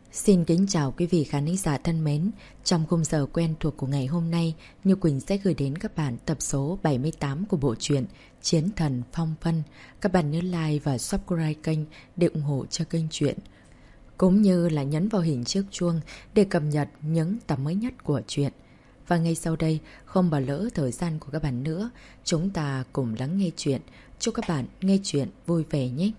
Xin kính chào quý vị khán giả thân mến. Trong khung giờ quen thuộc của ngày hôm nay, Như Quỳnh sẽ gửi đến các bạn tập số 78 của bộ truyện Chiến Thần Phong Vân. Các bạn nhớ like và subscribe kênh để ủng hộ cho kênh truyện, cũng như là nhấn vào hình chiếc chuông để cập nhật những tập mới nhất của truyện. Và ngay sau đây, không bỏ lỡ thời gian của các bạn nữa, chúng ta cùng lắng nghe truyện. Chúc các bạn nghe truyện vui vẻ nhé.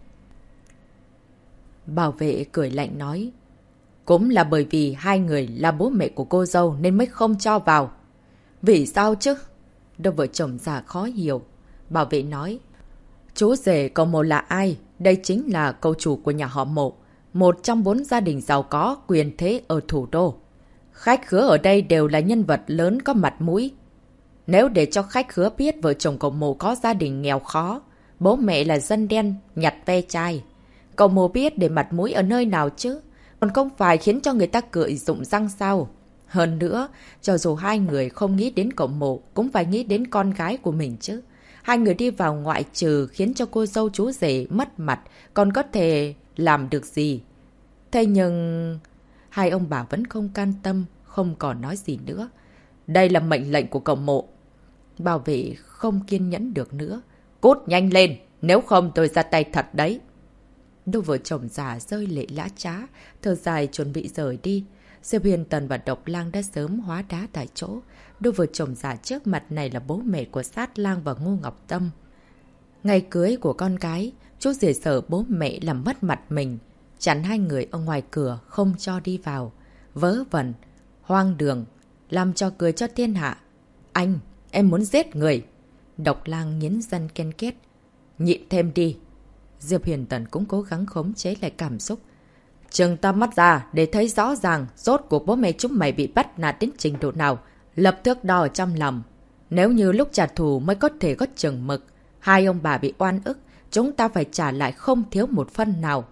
Bảo vệ cười lạnh nói: cũng là bởi vì hai người là bố mẹ của cô dâu nên mới không cho vào. Vì sao chứ? Đôi vợ chồng già khó hiểu. Bảo vệ nói: chú rể cậu Mộ là ai? Đây chính là cậu chủ của nhà họ Mộ, một trong 4 gia đình giàu có quyền thế ở thủ đô. Khách khứa ở đây đều là nhân vật lớn có mặt mũi. Nếu để cho khách khứa biết vợ chồng cậu Mộ có gia đình nghèo khó, bố mẹ là dân đen nhặt ve chai, cậu Mộ biết để mặt mũi ở nơi nào chứ? Còn không phải khiến cho người ta cười rụng răng sao? Hơn nữa, cho dù hai người không nghĩ đến cậu Mộ, cũng phải nghĩ đến con gái của mình chứ. Hai người đi vào ngoại trừ khiến cho cô dâu chú rể mất mặt, còn có thể làm được gì? Thế nhưng... hai ông bà vẫn không can tâm, không còn nói gì nữa. Đây là mệnh lệnh của cậu Mộ. Bảo vệ không kiên nhẫn được nữa. Cút nhanh lên, nếu không tôi ra tay thật đấy. Đôi vợ chồng già rơi lệ lã trá, thở dài chuẩn bị rời đi. Diệp Huyền Tần và Độc Lang đã sớm hóa đá tại chỗ. Đôi vợ chồng già trước mặt này là bố mẹ của Sát Lang và Ngô Ngọc Tâm. Ngày cưới của con cái, chú rể sợ bố mẹ làm mất mặt mình, chặn hai người ở ngoài cửa không cho đi vào. Vớ vẩn, hoang đường, làm cho cười cho thiên hạ. Anh, em muốn giết người. Độc Lang nghiến răng ken két. Nhịn thêm đi. Diệp Huyền Tần cũng cố gắng khống chế lại cảm xúc. Trừng to mắt ra để thấy rõ ràng rốt cuộc bố mẹ chúng mày bị bắt nạt đến trình độ nào. Lập thước đo ở trong lòng. Nếu như lúc trả thù mới có thể có chừng mực. Hai ông bà bị oan ức, chúng ta phải trả lại không thiếu một phân nào.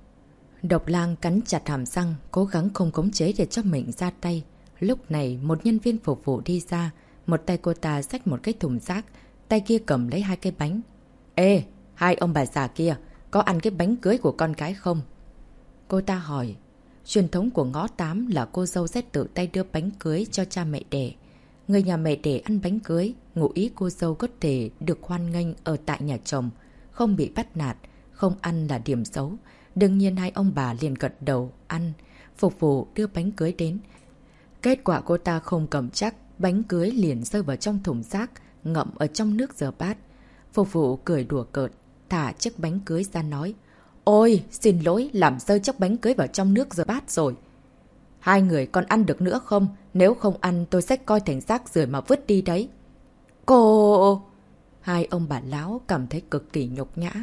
Độc Lang cắn chặt hàm răng, cố gắng không khống chế để cho mình ra tay. Lúc này một nhân viên phục vụ đi ra. Một tay cô ta xách một cái thùng rác, tay kia cầm lấy 2 cái bánh. Ê! Hai ông bà già kia, có ăn cái bánh cưới của con cái không? Cô ta hỏi. Truyền thống của ngõ 8 là cô dâu sẽ tự tay đưa bánh cưới cho cha mẹ đẻ. Người nhà mẹ đẻ ăn bánh cưới, ngụ ý cô dâu có thể được hoan nghênh ở tại nhà chồng, không bị bắt nạt, không ăn là điểm xấu. Đương nhiên hai ông bà liền gật đầu, ăn, phục vụ đưa bánh cưới đến. Kết quả cô ta không cầm chắc, bánh cưới liền rơi vào trong thùng rác, ngậm ở trong nước rửa bát. Phục vụ cười đùa cợt, thả chiếc bánh cưới ra nói. Ôi, xin lỗi, làm rơi chiếc bánh cưới vào trong nước rửa bát rồi. Hai người còn ăn được nữa không? Nếu không ăn tôi sẽ coi thành rác rưởi mà vứt đi đấy. Cô... Hai ông bà lão cảm thấy cực kỳ nhục nhã.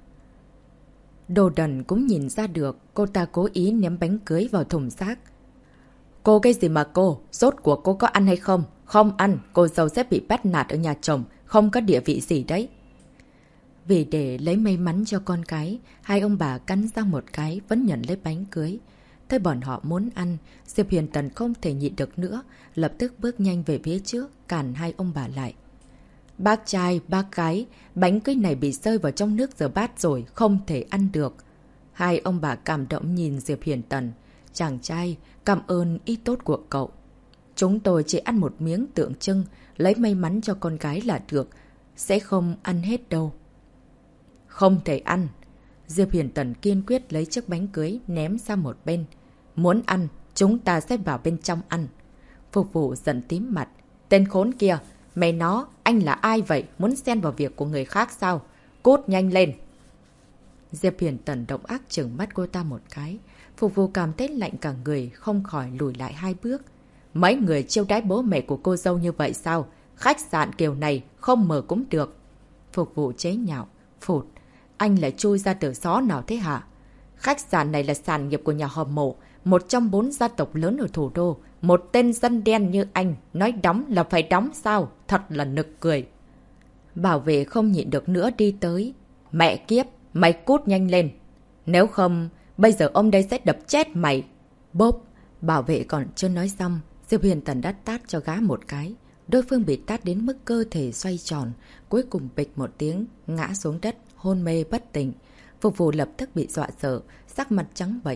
Đồ đần cũng nhìn ra được cô ta cố ý ném bánh cưới vào thùng rác. Cô cái gì mà cô? Rốt của cô có ăn hay không? Không ăn, cô dâu sẽ bị bắt nạt ở nhà chồng, không có địa vị gì đấy. Vì để lấy may mắn cho con cái, hai ông bà cắn răng một cái vẫn nhận lấy bánh cưới. Thấy bọn họ muốn ăn, Diệp Huyền Tần không thể nhịn được nữa, lập tức bước nhanh về phía trước, cản hai ông bà lại. Bác trai, bác gái, bánh cưới này bị rơi vào trong nước rửa bát rồi, không thể ăn được. Hai ông bà cảm động nhìn Diệp Huyền Tần. Chàng trai, cảm ơn ý tốt của cậu. Chúng tôi chỉ ăn một miếng tượng trưng, lấy may mắn cho con gái là được, sẽ không ăn hết đâu. Không thể ăn. Diệp Huyền Tần kiên quyết lấy chiếc bánh cưới ném sang một bên. Muốn ăn, chúng ta sẽ vào bên trong ăn. Phục vụ giận tím mặt. Tên khốn kia, mày nó, anh là ai vậy? Muốn xen vào việc của người khác sao? Cút nhanh lên. Diệp Huyền Tần độc ác trừng mắt cô ta một cái. Phục vụ cảm thấy lạnh cả người, không khỏi lùi lại 2 bước. Mấy người chiêu đãi bố mẹ của cô dâu như vậy sao? Khách sạn kiểu này không mở cũng được. Phục vụ chế nhạo. Phụt, anh lại chui ra từ xó nào thế hả? Khách sạn này là sản nghiệp của nhà họ Mộ, một trong 4 gia tộc lớn ở thủ đô. Một tên dân đen như anh, nói đóng là phải đóng sao? Thật là nực cười. Bảo vệ không nhịn được nữa đi tới. Mẹ kiếp, mày cút nhanh lên. Nếu không, bây giờ ông đây sẽ đập chết mày. Bốp, bảo vệ còn chưa nói xong, Diệp Huyền Tần đã tát cho gã một cái. Đối phương bị tát đến mức cơ thể xoay tròn, cuối cùng bịch một tiếng, ngã xuống đất, hôn mê bất tỉnh. Phục vụ lập tức bị dọa sợ, sắc mặt trắng bệch,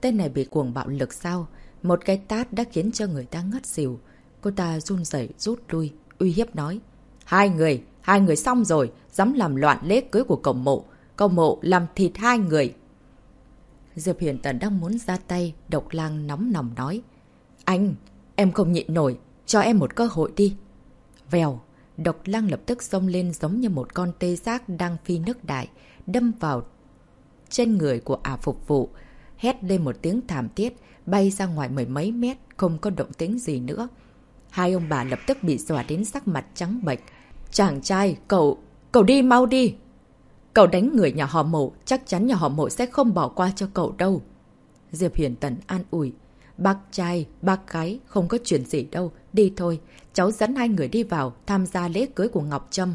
Tên này bị cuồng bạo lực sao? Một cái tát đã khiến cho người ta ngất xỉu. Cô ta run rẩy rút lui, uy hiếp nói. Hai người xong rồi, dám làm loạn lễ cưới của cậu Mộ. Cậu Mộ làm thịt hai người. Diệp Huyền Tần đang muốn ra tay, Độc Lang nóng nòng nói. Anh, em không nhịn nổi, cho em một cơ hội đi. Vèo, Độc Lang lập tức xông lên giống như một con tê giác đang phi nước đại, đâm vào trên người của ả phục vụ. Hét lên một tiếng thảm thiết, bay ra ngoài mười mấy mét, không có động tĩnh gì nữa. Hai ông bà lập tức bị dọa đến sắc mặt trắng bệch. Chàng trai, cậu đi mau đi. Cậu đánh người nhà họ Mộ, chắc chắn nhà họ Mộ sẽ không bỏ qua cho cậu đâu. Diệp Huyền Tần an ủi. Bác trai, bác gái, không có chuyện gì đâu, đi thôi. Cháu dẫn hai người đi vào, tham gia lễ cưới của Ngọc Trâm.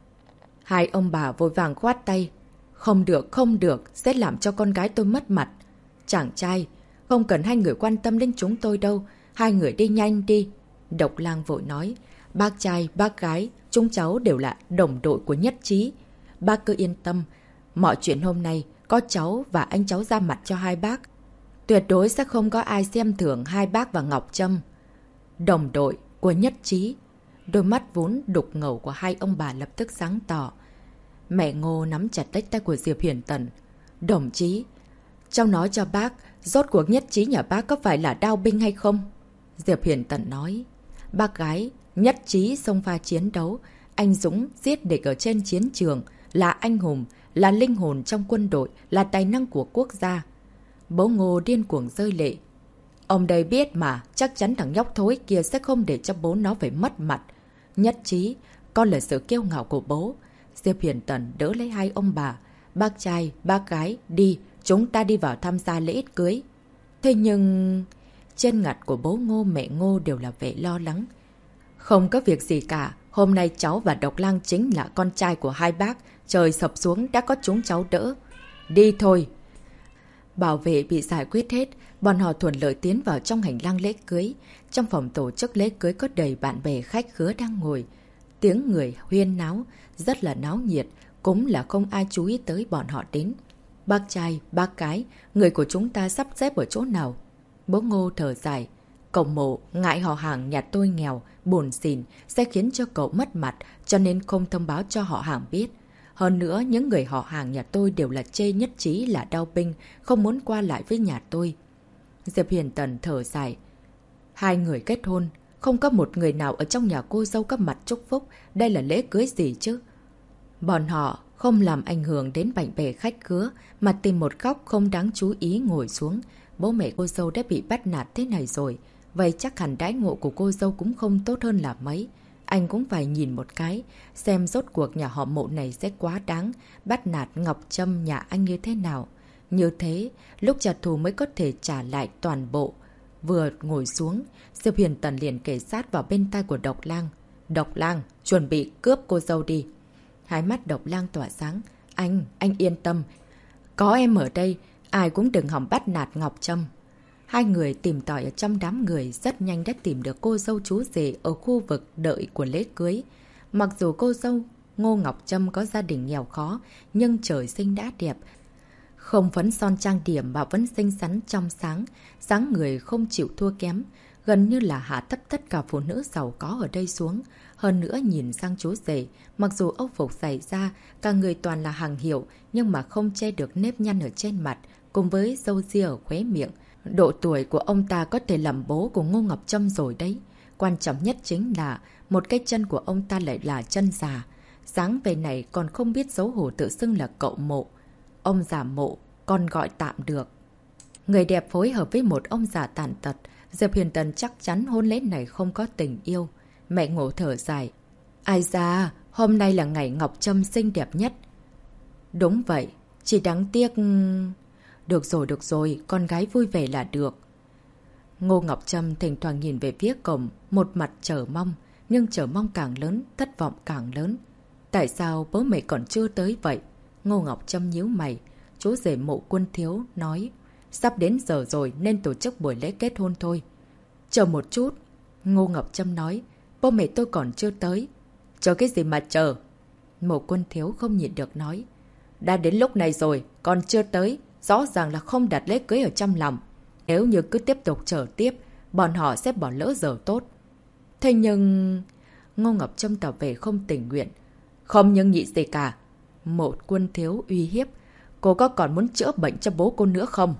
Hai ông bà vội vàng khoát tay. Không được, sẽ làm cho con gái tôi mất mặt. Chàng trai, không cần hai người quan tâm đến chúng tôi đâu, hai người đi nhanh đi. Độc Lang vội nói. Bác trai, bác gái, chúng cháu đều là đồng đội của Nhất Trí. Bác cứ yên tâm, mọi chuyện hôm nay có cháu và anh cháu ra mặt cho hai bác. Tuyệt đối sẽ không có ai xem thường hai bác và Ngọc Trâm. Đồng đội của Nhất Trí. Đôi mắt vốn đục ngầu của hai ông bà lập tức sáng tỏ. Mẹ Ngô nắm chặt lấy tay của Diệp Huyền Tần. Đồng chí, cháu nói cho bác, rốt cuộc Nhất Trí nhà bác có phải là đao binh hay không? Diệp Huyền Tần nói. Bác gái, Nhất Trí xông pha chiến đấu, anh dũng giết địch ở trên chiến trường, là anh hùng, là linh hồn trong quân đội, là tài năng của quốc gia. Bố Ngô điên cuồng rơi lệ. Ông đây biết mà, chắc chắn thằng nhóc thối kia sẽ không để cho bố nó phải mất mặt. Nhất Trí, con là sự kiêu ngạo của bố. Diệp Huyền Tần đỡ lấy hai ông bà. Bác trai, bác gái, đi, chúng ta đi vào tham gia lễ cưới. Thế nhưng... Trên ngặt của bố Ngô mẹ Ngô đều là vẻ lo lắng. Không có việc gì cả, hôm nay cháu và Độc Lang chính là con trai của hai bác. Trời sập xuống đã có chúng cháu đỡ. Đi thôi. Bảo vệ bị giải quyết hết, bọn họ thuận lợi tiến vào trong hành lang lễ cưới. Trong phòng tổ chức lễ cưới có đầy bạn bè khách khứa đang ngồi. Tiếng người huyên náo, rất là náo nhiệt, cũng là không ai chú ý tới bọn họ đến. Bác trai, bác gái, người của chúng ta sắp xếp ở chỗ nào? Bố Ngô thở dài. Cậu Mộ, ngại họ hàng nhà tôi nghèo, buồn xỉn, sẽ khiến cho cậu mất mặt, cho nên không thông báo cho họ hàng biết. Hơn nữa, những người họ hàng nhà tôi đều là chê Nhất Trí là đao binh, không muốn qua lại với nhà tôi. Diệp Huyền Tần thở dài. Hai người kết hôn, không có một người nào ở trong nhà cô dâu có mặt chúc phúc, đây là lễ cưới gì chứ? Bọn họ không làm ảnh hưởng đến bạn bè khách khứa, mà tìm một góc không đáng chú ý ngồi xuống. Bố mẹ cô dâu đã bị bắt nạt thế này rồi, vậy chắc hẳn đãi ngộ của cô dâu cũng không tốt hơn là mấy. Anh cũng phải nhìn một cái, xem rốt cuộc nhà họ Mộ này sẽ quá đáng, bắt nạt Ngọc Trâm nhà anh như thế nào. Như thế, lúc trả thù mới có thể trả lại toàn bộ. Vừa ngồi xuống, Diệp Huyền Tần liền kể sát vào bên tai của Độc Lang. Độc Lang, chuẩn bị cướp cô dâu đi. Hai mắt Độc Lang tỏa sáng. Anh yên tâm. Có em ở đây, ai cũng đừng hòng bắt nạt Ngọc Trâm. Hai người tìm tòi ở trong đám người rất nhanh đã tìm được cô dâu chú rể ở khu vực đợi của lễ cưới. Mặc dù cô dâu Ngô Ngọc Trâm có gia đình nghèo khó, nhưng trời sinh đã đẹp. Không phấn son trang điểm mà vẫn xinh xắn trong sáng, dáng người không chịu thua kém, gần như là hạ thấp tất cả phụ nữ giàu có ở đây xuống. Hơn nữa nhìn sang chú rể, mặc dù âu phục dày da, cả người toàn là hàng hiệu, nhưng mà không che được nếp nhăn ở trên mặt, cùng với râu ria ở khóe miệng. Độ tuổi của ông ta có thể làm bố của Ngô Ngọc Trâm rồi đấy. Quan trọng nhất chính là một cái chân của ông ta lại là chân già. Dáng về này còn không biết xấu hổ tự xưng là cậu Mộ. Ông già Mộ, còn gọi tạm được. Người đẹp phối hợp với một ông già tàn tật. Diệp Huyền Tần chắc chắn hôn lễ này không có tình yêu. Mẹ Ngộ thở dài. Ai da, hôm nay là ngày Ngọc Trâm xinh đẹp nhất. Đúng vậy, chỉ đáng tiếc... Được rồi, con gái vui vẻ là được. Ngô Ngọc Trâm thỉnh thoảng nhìn về phía cổng, một mặt chờ mong, nhưng chờ mong càng lớn, thất vọng càng lớn. Tại sao bố mẹ còn chưa tới vậy? Ngô Ngọc Trâm nhíu mày. Chú rể Mộ Quân Thiếu nói, sắp đến giờ rồi nên tổ chức buổi lễ kết hôn thôi. Chờ một chút. Ngô Ngọc Trâm nói, bố mẹ tôi còn chưa tới. Chờ cái gì mà chờ? Mộ Quân Thiếu không nhịn được nói, đã đến lúc này rồi, còn chưa tới. Rõ ràng là không đặt lễ cưới ở trong lòng. Nếu như cứ tiếp tục chờ tiếp, bọn họ sẽ bỏ lỡ giờ tốt. Thế nhưng... Ngô Ngọc Trâm tỏ vẻ không tình nguyện. Không nhưng nhị gì cả. Một Quân Thiếu uy hiếp. Cô có còn muốn chữa bệnh cho bố cô nữa không?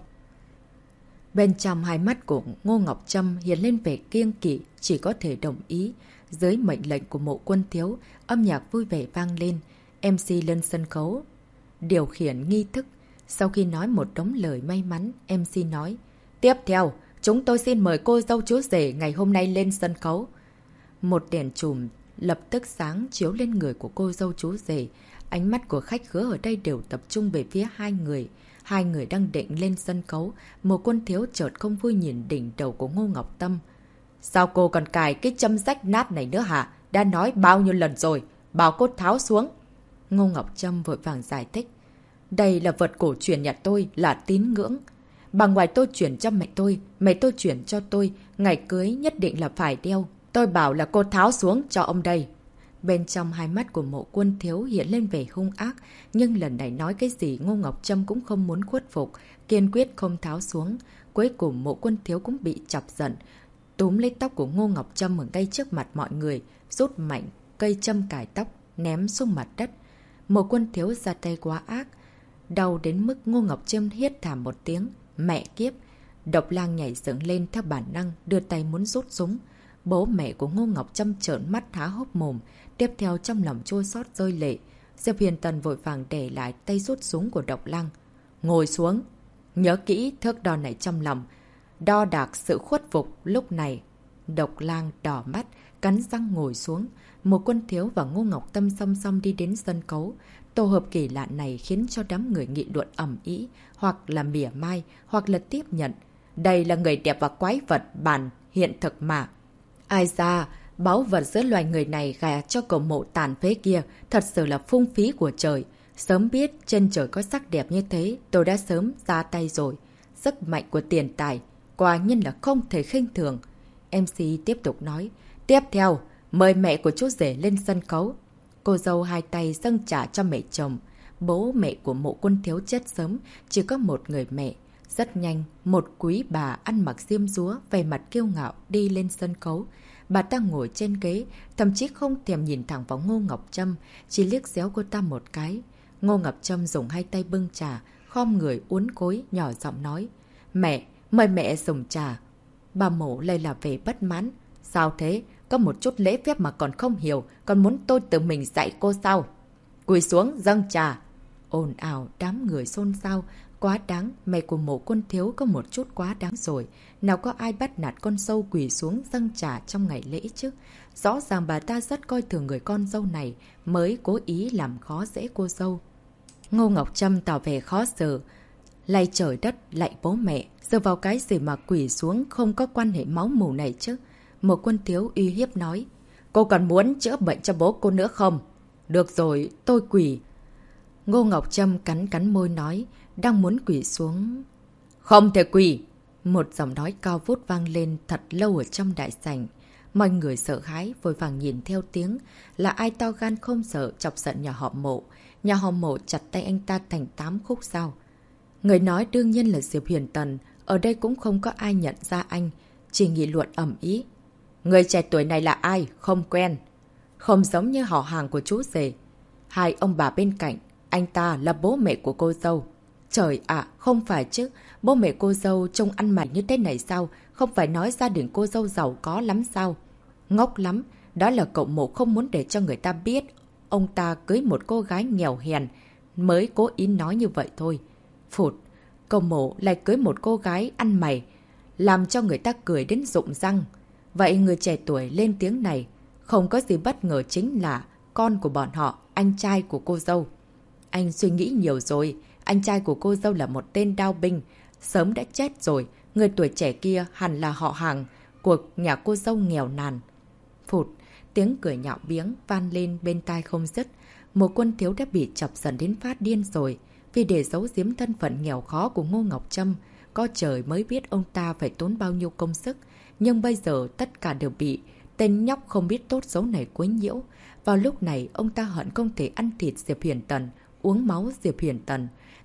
Bên trong hai mắt của Ngô Ngọc Trâm hiện lên vẻ kiêng kỵ, chỉ có thể đồng ý. Dưới mệnh lệnh của Mộ Quân Thiếu, âm nhạc vui vẻ vang lên. MC lên sân khấu, điều khiển nghi thức. Sau khi nói một đống lời may mắn, MC nói: Tiếp theo, chúng tôi xin mời cô dâu chú rể ngày hôm nay lên sân khấu. Một đèn chùm lập tức sáng chiếu lên người của cô dâu chú rể. Ánh mắt của khách khứa ở đây đều tập trung về phía hai người. Hai người đang định lên sân khấu. Một Quân Thiếu chợt không vui nhìn đỉnh đầu của Ngô Ngọc Tâm. Sao cô còn cài cái châm rách nát này nữa hả? Đã nói bao nhiêu lần rồi, bảo cô tháo xuống. Ngô Ngọc Trâm vội vàng giải thích. Đây là vật cổ truyền nhà tôi, là tín ngưỡng. Bà ngoại tôi chuyển cho mẹ tôi chuyển cho tôi. Ngày cưới nhất định là phải đeo. Tôi bảo là cô tháo xuống cho ông đây. Bên trong hai mắt của Mộ Quân Thiếu hiện lên vẻ hung ác. Nhưng lần này nói cái gì Ngô Ngọc Trâm cũng không muốn khuất phục. Kiên quyết không tháo xuống. Cuối cùng Mộ Quân Thiếu cũng bị chọc giận. Túm lấy tóc của Ngô Ngọc Trâm ở ngay trước mặt mọi người. Rút mạnh cây châm cài tóc, ném xuống mặt đất. Mộ Quân Thiếu ra tay quá ác. Đau đến mức Ngô Ngọc Trâm hét thảm một tiếng. Mẹ kiếp! Độc Lang nhảy dựng lên theo bản năng, đưa tay muốn rút súng. Bố mẹ của Ngô Ngọc Trâm trợn mắt há hốc mồm. Tiếp theo trong lòng chua xót rơi lệ. Diệp Huyền Tần vội vàng để lại tay rút súng của Độc Lang. Ngồi xuống! Nhớ kỹ thước đo này trong lòng. Đo đạc sự khuất phục lúc này. Độc Lang đỏ mắt, cắn răng ngồi xuống. Một Quân Thiếu và Ngô Ngọc Tâm song song đi đến sân khấu. Tổ hợp kỳ lạ này khiến cho đám người nghị luận ầm ĩ, hoặc là mỉa mai, hoặc là tiếp nhận. Đây là người đẹp và quái vật bản hiện thực mà. Ai ra, báu vật giữa loài người này gà cho cậu Mộ tàn phế kia, thật sự là phung phí của trời. Sớm biết trên trời có sắc đẹp như thế, tôi đã sớm ra tay rồi. Sức mạnh của tiền tài, quả nhiên là không thể khinh thường. MC tiếp tục nói, tiếp theo, mời mẹ của chú rể lên sân khấu. Cô dâu hai tay dâng trả cho mẹ chồng. Bố mẹ của Mộ Quân Thiếu chết sớm, chỉ có một người mẹ. Rất nhanh, một quý bà ăn mặc xiêm rúa, vẻ mặt kiêu ngạo đi lên sân khấu. Bà ta ngồi trên ghế, thậm chí không thèm nhìn thẳng vào Ngô Ngọc Trâm, chỉ liếc xéo cô ta một cái. Ngô Ngọc Trâm dùng hai tay bưng trà, khom người uốn gối, nhỏ giọng nói. Mẹ, mời mẹ dùng trà. Bà Mộ lại là vẻ bất mãn. Sao thế? Có một chút lễ phép mà còn không hiểu, còn muốn tôi tự mình dạy cô sao? Quỳ xuống, dâng trà. Ồn ào, đám người xôn xao. Quá đáng, mẹ của Mộ Quân Thiếu có một chút quá đáng rồi. Nào có ai bắt nạt con dâu quỳ xuống dâng trà trong ngày lễ chứ? Rõ ràng bà ta rất coi thường người con dâu này, mới cố ý làm khó dễ cô dâu. Ngô Ngọc Trâm tỏ vẻ khó xử. Lạy trời đất, lạy bố mẹ, dựa vào cái gì mà quỳ xuống không có quan hệ máu mủ này chứ? Một Quân Thiếu uy hiếp nói. Cô còn muốn chữa bệnh cho bố cô nữa không? Được rồi, tôi quỳ. Ngô Ngọc Trâm cắn cắn môi nói, đang muốn quỳ xuống. Không thể quỳ! Một giọng nói cao vút vang lên thật lâu ở trong đại sảnh. Mọi người sợ hãi, vội vàng nhìn theo tiếng. Là ai to gan không sợ chọc giận nhà họ Mộ. Nhà họ Mộ chặt tay anh ta thành 8 khúc sao. Người nói đương nhiên là Diệp Huyền Tần. Ở đây cũng không có ai nhận ra anh. Chỉ nghị luận ầm ĩ. Người trẻ tuổi này là ai? Không quen. Không giống như họ hàng của chú rể. Hai ông bà bên cạnh. Anh ta là bố mẹ của cô dâu. Trời ạ, không phải chứ. Bố mẹ cô dâu trông ăn mày như thế này sao? Không phải nói gia đình cô dâu giàu có lắm sao? Ngốc lắm. Đó là cậu Mộ không muốn để cho người ta biết. Ông ta cưới một cô gái nghèo hèn. Mới cố ý nói như vậy thôi. Phụt. Cậu Mộ lại cưới một cô gái ăn mày. Làm cho người ta cười đến rụng răng. Vậy người trẻ tuổi lên tiếng này. Không có gì bất ngờ chính là con của bọn họ, anh trai của cô dâu. Anh suy nghĩ nhiều rồi. Anh trai của cô dâu là một tên đao binh. Sớm đã chết rồi. Người tuổi trẻ kia hẳn là họ hàng của nhà cô dâu nghèo nàn. Phụt. Tiếng cười nhạo biếng van lên bên tai không dứt. Một Quân Thiếu đã bị chọc giận đến phát điên rồi. Vì để giấu giếm thân phận nghèo khó của Ngô Ngọc Trâm. Có trời mới biết ông ta phải tốn bao nhiêu công sức. Nhưng bây giờ tất cả đều bị tên nhóc không biết tốt xấu này quấy nhiễu. Vào lúc này ông ta hận không thể ăn thịt Diệp Huyền Tần, uống máu Diệp Huyền Tần.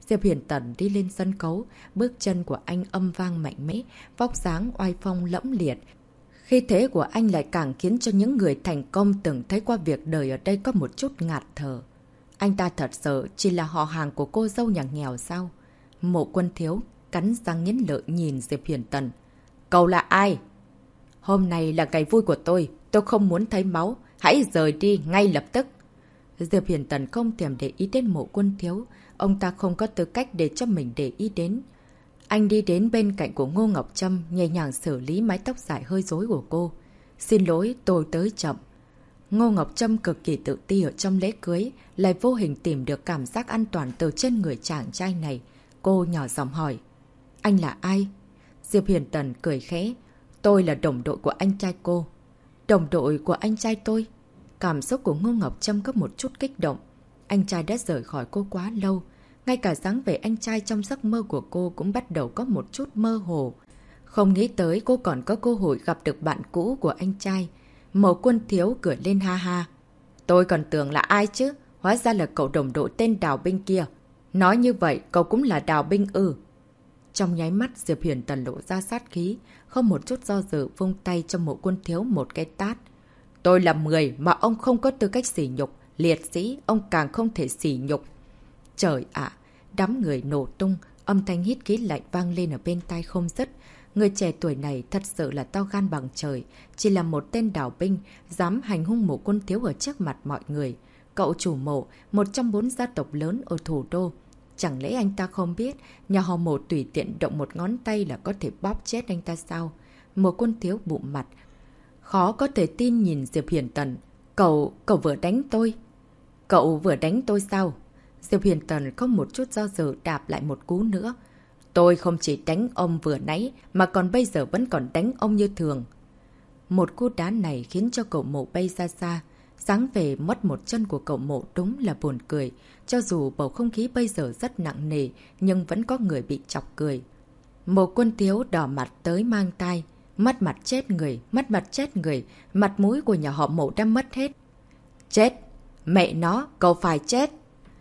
Diệp Huyền Tần đi lên sân khấu, bước chân của anh âm vang mạnh mẽ, vóc dáng oai phong lẫm liệt. Khí thế của anh lại càng khiến cho những người thành công từng thấy qua việc đời ở đây có một chút ngạt thở. Anh ta thật sự chỉ là họ hàng của cô dâu nhà nghèo sao? Mộ Quân Thiếu cắn răng nghiến lợi nhìn Diệp Huyền Tần. Cậu là ai? Hôm nay là ngày vui của tôi không muốn thấy máu, hãy rời đi ngay lập tức. Diệp Huyền Tần không thèm để ý đến Mộ Quân Thiếu, ông ta không có tư cách để cho mình để ý đến. Anh đi đến bên cạnh của Ngô Ngọc Trâm, nhẹ nhàng xử lý mái tóc dài hơi rối của cô. Xin lỗi, tôi tới chậm. Ngô Ngọc Trâm cực kỳ tự ti ở trong lễ cưới, lại vô hình tìm được cảm giác an toàn từ trên người chàng trai này. Cô nhỏ giọng hỏi. Anh là ai? Diệp Huyền Tần cười khẽ. Tôi là đồng đội của anh trai cô. Đồng đội của anh trai tôi? Cảm xúc của Ngô Ngọc Trâm có một chút kích động. Anh trai đã rời khỏi cô quá lâu. Ngay cả dáng vẻ anh trai trong giấc mơ của cô cũng bắt đầu có một chút mơ hồ. Không nghĩ tới cô còn có cơ hội gặp được bạn cũ của anh trai. Mộ Quân Thiếu cười lên ha ha. Tôi còn tưởng là ai chứ? Hóa ra là cậu đồng đội tên Đào Binh kia. Nói như vậy, cậu cũng là Đào Binh ư? Trong nháy mắt, Diệp Huyền Tần lộ ra sát khí, không một chút do dự vung tay cho Mộ Quân Thiếu một cái tát. Tôi là người mà ông không có tư cách sỉ nhục, liệt sĩ, ông càng không thể sỉ nhục. Trời ạ! Đám người nổ tung, âm thanh hít khí lạnh vang lên ở bên tai không dứt. Người trẻ tuổi này thật sự là to gan bằng trời, chỉ là một tên đào binh, dám hành hung Mộ Quân Thiếu ở trước mặt mọi người. Cậu chủ Mộ, một trong 4 gia tộc lớn ở thủ đô. Chẳng lẽ anh ta không biết, nhà họ Mộ tùy tiện động một ngón tay là có thể bóp chết anh ta sao? Mộ Quân Thiếu bụng mặt, khó có thể tin nhìn Diệp Huyền Tần. Cậu vừa đánh tôi. Cậu vừa đánh tôi sao? Diệp Huyền Tần không một chút do dự đạp lại một cú nữa. Tôi không chỉ đánh ông vừa nãy, mà còn bây giờ vẫn còn đánh ông như thường. Một cú đá này khiến cho cậu Mộ bay ra xa. Sáng về mất một chân của cậu Mộ đúng là buồn cười. Cho dù bầu không khí bây giờ rất nặng nề, nhưng vẫn có người bị chọc cười. Mộ Quân Thiếu đỏ mặt tới mang tai. Mất mặt chết người, mất mặt chết người. Mặt mũi của nhà họ Mộ đã mất hết. Chết! Mẹ nó, cậu phải chết!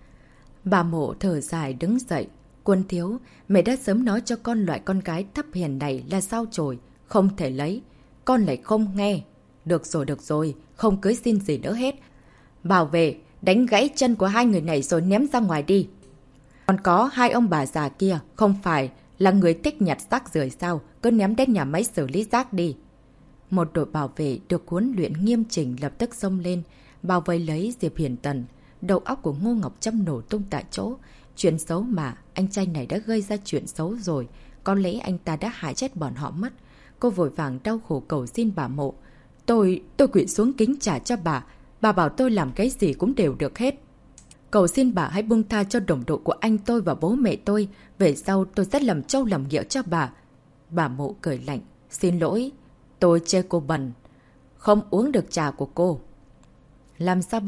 Bà Mộ thở dài đứng dậy. Quân Thiếu, mẹ đã sớm nói cho con loại con gái thấp hèn này là sao chổi, không thể lấy. Con lại không nghe. Được rồi, không cưới xin gì nữa hết. Bảo vệ, đánh gãy chân của hai người này rồi ném ra ngoài đi. Còn có hai ông bà già kia, không phải là người thích nhặt rác rưởi sao, cứ ném đến nhà máy xử lý rác đi. Một đội bảo vệ được huấn luyện nghiêm chỉnh lập tức xông lên, bao vây lấy Diệp Huyền Tần. Đầu óc của Ngô Ngọc Trâm nổ tung tại chỗ. Chuyện xấu mà, anh trai này đã gây ra chuyện xấu rồi. Có lẽ anh ta đã hại chết bọn họ mất. Cô vội vàng đau khổ cầu xin bà Mộ. Tôi quỵ xuống kính trả cho bà. Bà bảo tôi làm cái gì cũng đều được hết. Cầu xin bà hãy buông tha cho đồng đội của anh tôi và bố mẹ tôi. Về sau tôi sẽ làm trâu làm nghĩa cho bà. Bà Mộ cười lạnh. Xin lỗi, tôi chê cô bần. Không uống được trà của cô. Làm sao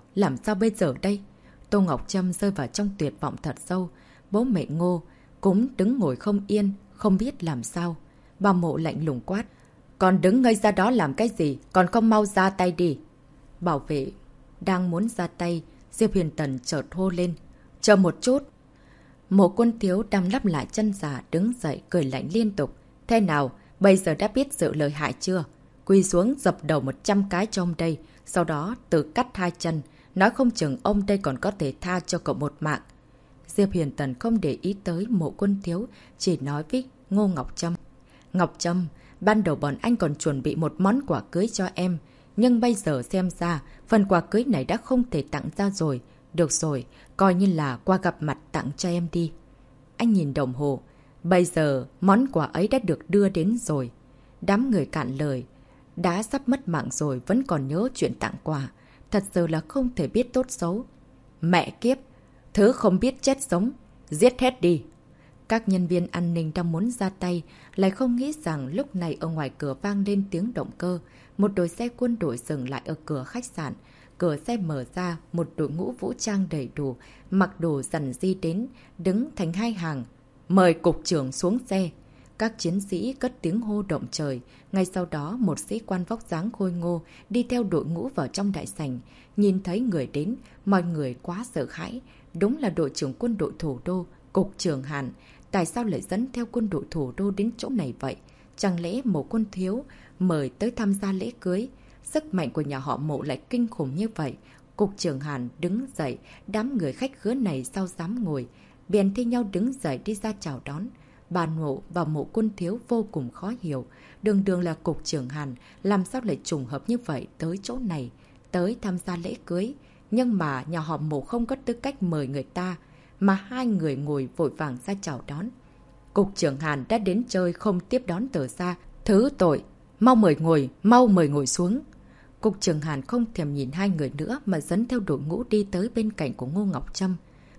bây giờ đây? Tô Ngọc Trâm rơi vào trong tuyệt vọng thật sâu. Bố mẹ Ngô cũng đứng ngồi không yên, không biết làm sao. Bà Mộ lạnh lùng quát. Còn đứng ngây ra đó làm cái gì? Còn không mau ra tay đi. Bảo vệ đang muốn ra tay, Diệp Huyền Tần chợt hô lên. Chờ một chút. Mộ Quân Thiếu đang lắp lại chân giả đứng dậy cười lạnh liên tục. Thế nào? Bây giờ đã biết sự lợi hại chưa? Quỳ xuống dập đầu 100 cái cho ông đây. Sau đó tự cắt 2 chân. Nói không chừng ông đây còn có thể tha cho cậu một mạng. Diệp Huyền Tần không để ý tới Mộ Quân Thiếu, chỉ nói với Ngô Ngọc Trâm. Ngọc Trâm, ban đầu bọn anh còn chuẩn bị một món quà cưới cho em. Nhưng bây giờ xem ra, phần quà cưới này đã không thể tặng ra rồi. Được rồi, coi như là qua gặp mặt tặng cho em đi. Anh nhìn đồng hồ. Bây giờ, món quà ấy đã được đưa đến rồi. Đám người cạn lời. Đã sắp mất mạng rồi vẫn còn nhớ chuyện tặng quà. Thật sự là không thể biết tốt xấu. Mẹ kiếp! Thứ không biết chết sống. Giết hết đi! Các nhân viên an ninh đang muốn ra tay, lại không nghĩ rằng lúc này ở ngoài cửa vang lên tiếng động cơ. Một đội xe quân đội dừng lại ở cửa khách sạn. Cửa xe mở ra, một đội ngũ vũ trang đầy đủ, mặc đồ dằn di đến, đứng thành hai hàng. Mời cục trưởng xuống xe. Các chiến sĩ cất tiếng hô động trời. Ngay sau đó, một sĩ quan vóc dáng khôi ngô đi theo đội ngũ vào trong đại sảnh. Nhìn thấy người đến, mọi người quá sợ hãi. Đúng là đội trưởng quân đội thủ đô, Cục trưởng Hàn, tại sao lại dẫn theo quân đội thủ đô đến chỗ này vậy? Chẳng lẽ Mộ Quân Thiếu mời tới tham gia lễ cưới? Sức mạnh của nhà họ Mộ lại kinh khủng như vậy. Cục trưởng Hàn đứng dậy, đám người khách khứa này sao dám ngồi. Bèn thi nhau đứng dậy đi ra chào đón. Bà Mộ và Mộ Quân Thiếu vô cùng khó hiểu. Đường đường là cục trưởng Hàn, làm sao lại trùng hợp như vậy tới chỗ này, tới tham gia lễ cưới. Nhưng mà nhà họ Mộ không có tư cách mời người ta, mà hai người ngồi vội vàng ra chào đón. Cục trưởng Hàn đã đến chơi không tiếp đón từ xa. Thứ tội, mau mời ngồi xuống. Cục trưởng Hàn không thèm nhìn hai người nữa mà dẫn theo đội ngũ đi tới bên cạnh của Ngô Ngọc Trâm.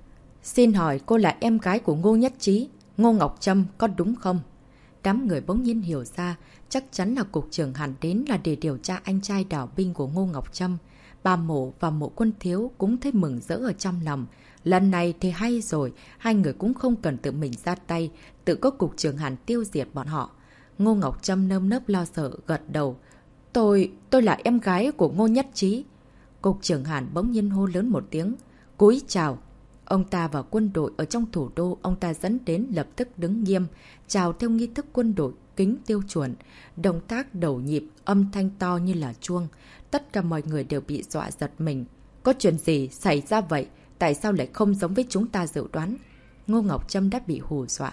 Xin hỏi cô là em gái của Ngô Nhất Trí, Ngô Ngọc Trâm có đúng không? Đám người bỗng nhiên hiểu ra, chắc chắn là cục trưởng Hàn đến là để điều tra anh trai đảo binh của Ngô Ngọc Trâm. Bà Mộ và Mộ Quân Thiếu cũng thấy mừng rỡ ở trong lòng. Lần này thì hay rồi, hai người cũng không cần tự mình ra tay, tự có cục trưởng Hàn tiêu diệt bọn họ. Ngô Ngọc Trâm nơm nớp lo sợ gật đầu. Tôi là em gái của Ngô Nhất Trí. Cục trưởng Hàn bỗng nhiên hô lớn một tiếng. Cúi chào. Ông ta và quân đội ở trong thủ đô, ông ta dẫn đến lập tức đứng nghiêm, chào theo nghi thức quân đội, kính tiêu chuẩn. Động tác đầu nhịp, âm thanh to như là chuông. Tất cả mọi người đều bị dọa giật mình. Có chuyện gì xảy ra vậy? Tại sao lại không giống với chúng ta dự đoán? Ngô Ngọc Trâm đã bị hù dọa.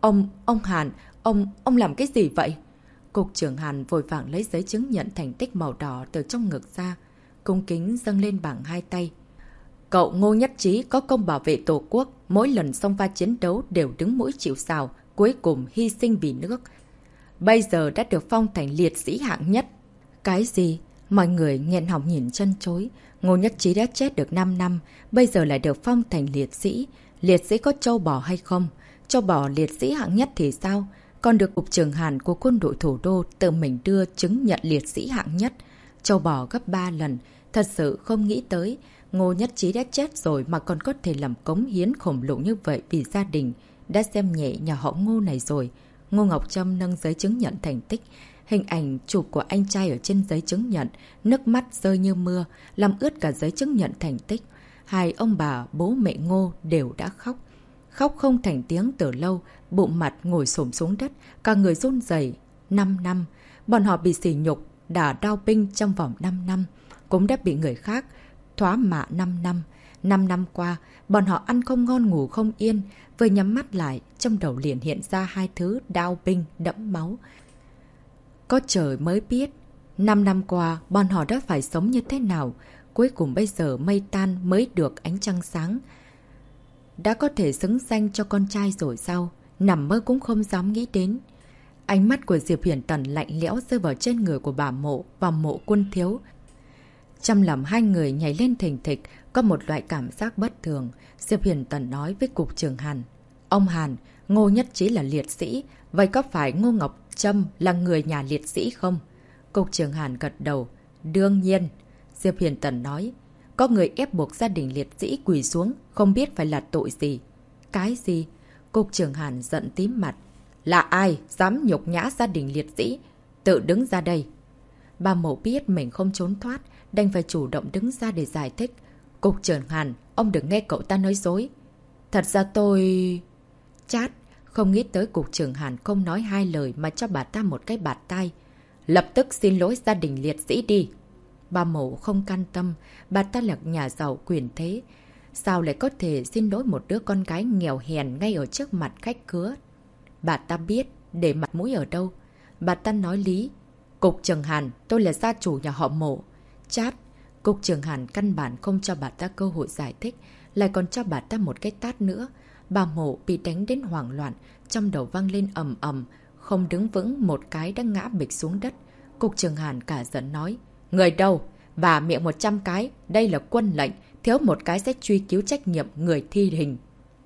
Ông Hàn, ông làm cái gì vậy? Cục trưởng Hàn vội vàng lấy giấy chứng nhận thành tích màu đỏ từ trong ngực ra. Cung kính dâng lên bằng hai tay. Cậu Ngô Nhất Trí có công bảo vệ Tổ quốc, mỗi lần xông pha chiến đấu đều đứng mũi chịu sào, cuối cùng hy sinh vì nước. Bây giờ đã được phong thành liệt sĩ hạng nhất. Cái gì? Mọi người nghẹn họng nhìn chân chối. Ngô Nhất Trí đã chết được 5 năm, bây giờ lại được phong thành liệt sĩ. Liệt sĩ có trâu bò hay không? Trâu bò liệt sĩ hạng nhất thì sao? Còn được cục trưởng Hàn của quân đội thủ đô tự mình đưa chứng nhận liệt sĩ hạng nhất. Trâu bò gấp 3 lần. Thật sự không nghĩ tới. Ngô Nhất Trí đã chết rồi mà còn có thể làm cống hiến khổng lồ như vậy vì gia đình. Đã xem nhẹ nhà họ Ngô này rồi. Ngô Ngọc Trâm nâng giấy chứng nhận thành tích. Hình ảnh chụp của anh trai ở trên giấy chứng nhận. Nước mắt rơi như mưa, làm ướt cả giấy chứng nhận thành tích. Hai ông bà, bố mẹ Ngô đều đã khóc. Khóc không thành tiếng từ lâu, bụng mặt ngồi xổm xuống đất, cả người run rẩy. 5 năm, bọn họ bị sỉ nhục, đả đao binh trong vòng 5 năm. Cũng đã bị người khác thoá mạ 5 năm. 5 năm qua, bọn họ ăn không ngon ngủ không yên. Vừa nhắm mắt lại, trong đầu liền hiện ra hai thứ đao binh đẫm máu. Có trời mới biết, 5 năm qua, bọn họ đã phải sống như thế nào. Cuối cùng bây giờ mây tan mới được ánh trăng sáng. Đã có thể xứng danh cho con trai rồi sao? Nằm mơ cũng không dám nghĩ đến. Ánh mắt của Diệp Huyền Tần lạnh lẽo rơi vào trên người của bà Mộ và Mộ Quân Thiếu. Trong lòng hai người nhảy lên thình thịch, có một loại cảm giác bất thường. Diệp Huyền Tần nói với cục trưởng Hàn. Ông Hàn, Ngô Nhất Trí là liệt sĩ, vậy có phải Ngô Ngọc Trâm là người nhà liệt sĩ không? Cục trưởng Hàn gật đầu. Đương nhiên. Diệp Huyền Tần nói. Có người ép buộc gia đình liệt sĩ quỳ xuống, không biết phải là tội gì. Cái gì? Cục trưởng Hàn giận tím mặt. Là ai dám nhục nhã gia đình liệt sĩ? Tự đứng ra đây. Bà Mộ biết mình không trốn thoát, đành phải chủ động đứng ra để giải thích. Cục trưởng Hàn, ông đừng nghe cậu ta nói dối. Thật ra tôi... Chát, không nghĩ tới cục trưởng Hàn không nói hai lời mà cho bà ta một cái bạt tai. Lập tức xin lỗi gia đình liệt sĩ đi. Bà Mộ không can tâm, bà ta là nhà giàu quyền thế. Sao lại có thể xin lỗi một đứa con gái nghèo hèn ngay ở trước mặt khách khứa? Bà ta biết để mặt mũi ở đâu. Bà ta nói lý. Cục trưởng Hàn, tôi là gia chủ nhà họ Mộ. Chát, cục trưởng Hàn căn bản không cho bà ta cơ hội giải thích, lại còn cho bà ta một cái tát nữa. Bà Mộ bị đánh đến hoảng loạn, trong đầu vang lên ầm ầm, không đứng vững một cái đã ngã bịch xuống đất. Cục trưởng Hàn cả giận nói. Người đâu? Và miệng 100 cái, đây là quân lệnh, thiếu một cái sẽ truy cứu trách nhiệm người thi hình.